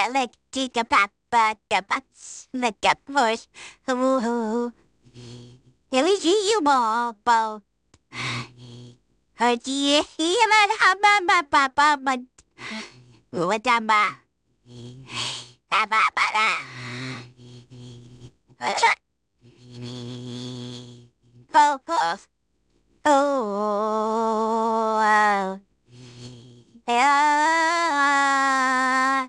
like chica papa, capas, like a push. Hoo. Hilly you bo. Herty, he and haba papa, what am Focus. Oh, yeah.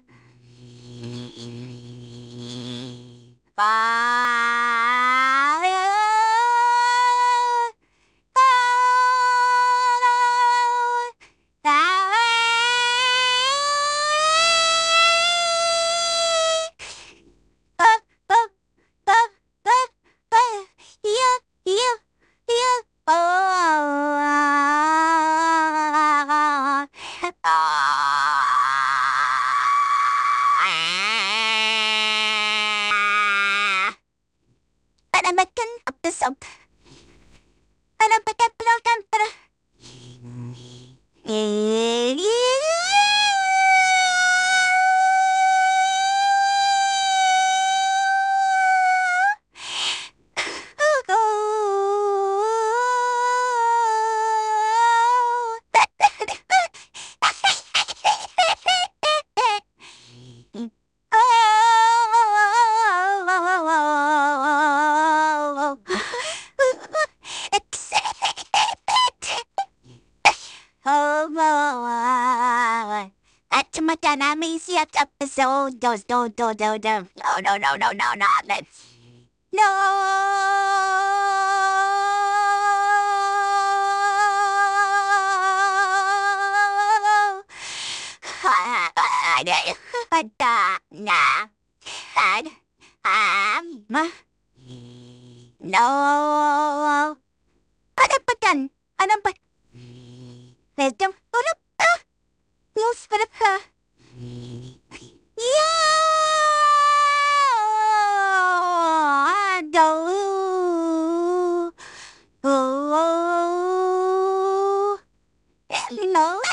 Panamakan episode. Panamakan pelokan pada. At mata namin siya episode. No. Let's. No! Pada na. No. Ano ba yan? Ano ba? Medyo, ulap. Yung sarap ha. Yeah! No. Hello.